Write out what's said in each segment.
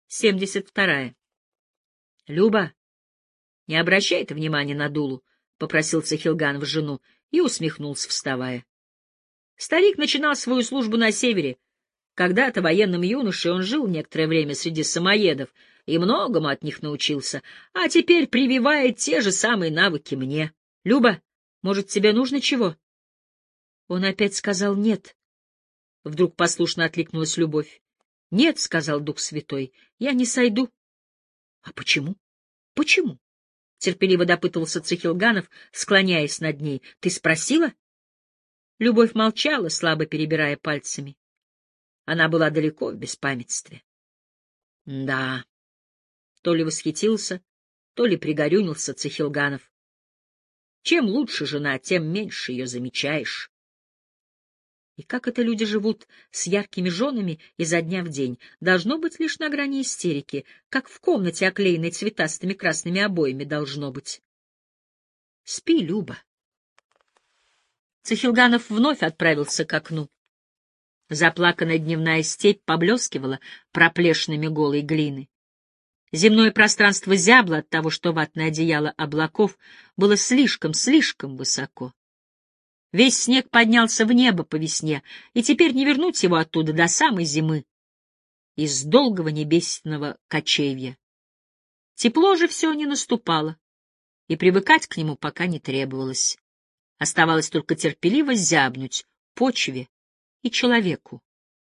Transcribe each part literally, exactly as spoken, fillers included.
семьдесят вторая. — Люба, не обращай ты внимания на Дулу, — попросил Цахилганов жену и усмехнулся, вставая. Старик начинал свою службу на севере. Когда-то военным юношей он жил некоторое время среди самоедов и многому от них научился, а теперь прививает те же самые навыки мне. Люба, может, тебе нужно чего? Он опять сказал «нет». Вдруг послушно откликнулась Любовь. — Нет, — сказал Дух Святой, — я не сойду. — А почему? Почему? — терпеливо допытывался Цахилганов, склоняясь над ней. — Ты спросила? Любовь молчала, слабо перебирая пальцами. Она была далеко в беспамятстве. Да, то ли восхитился, то ли пригорюнился Цахилганов. Чем лучше жена, тем меньше ее замечаешь. И как это люди живут с яркими женами изо дня в день? Должно быть лишь на грани истерики, как в комнате, оклеенной цветастыми красными обоями, должно быть. Спи, Люба. Цахилганов вновь отправился к окну. Заплаканная дневная степь поблескивала проплешинами голой глины. Земное пространство зябло от того, что ватное одеяло облаков было слишком, слишком высоко. Весь снег поднялся в небо по весне, и теперь не вернуть его оттуда до самой зимы, из долгого небесного кочевья. Тепло же все не наступало, и привыкать к нему пока не требовалось. Оставалось только терпеливо зябнуть почве и человеку.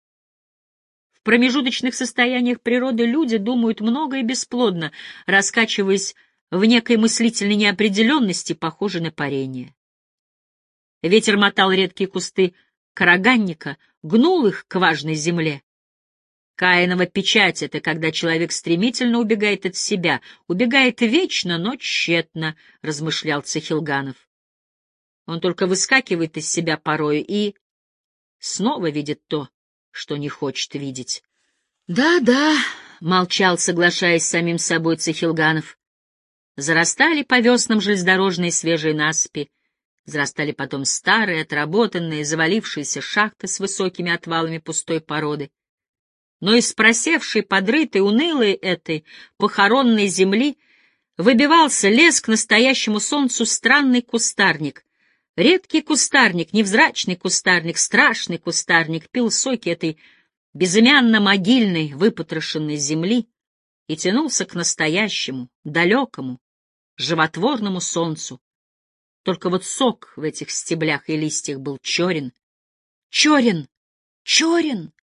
В промежуточных состояниях природы люди думают много и бесплодно, раскачиваясь в некой мыслительной неопределенности, похожей на парение. Ветер мотал редкие кусты караганника, гнул их к важной земле. Каинова печать — это когда человек стремительно убегает от себя, убегает вечно, но тщетно, — размышлял Цахилганов. Он только выскакивает из себя порою и снова видит то, что не хочет видеть. «Да, да», — молчал, соглашаясь с самим собой Цахилганов. Зарастали по веснам железнодорожные свежие насыпи, зарастали потом старые, отработанные, завалившиеся шахты с высокими отвалами пустой породы. Но из просевшей, подрытой, унылой этой похоронной земли выбивался, лез к настоящему солнцу странный кустарник. Редкий кустарник, невзрачный кустарник, страшный кустарник пил соки этой безымянно-могильной, выпотрошенной земли и тянулся к настоящему, далекому, животворному солнцу. Только вот сок в этих стеблях и листьях был черен. Черен! Черен!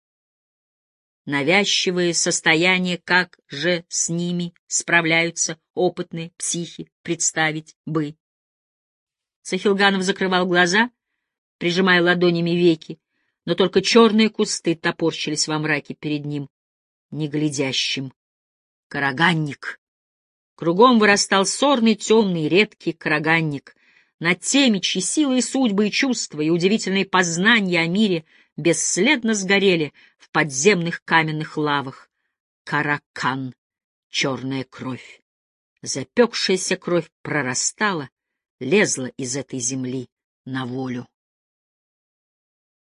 Навязчивые состояния, как же с ними справляются опытные психи, представить бы. Цахилганов закрывал глаза, прижимая ладонями веки, но только черные кусты топорщились во мраке перед ним, неглядящим. Караганник! Кругом вырастал сорный, темный, редкий караганник. Над теми, чьи силы и судьбы, и чувства, и удивительные познания о мире бесследно сгорели в подземных каменных лавах. Каракан, черная кровь. Запекшаяся кровь прорастала, лезла из этой земли на волю.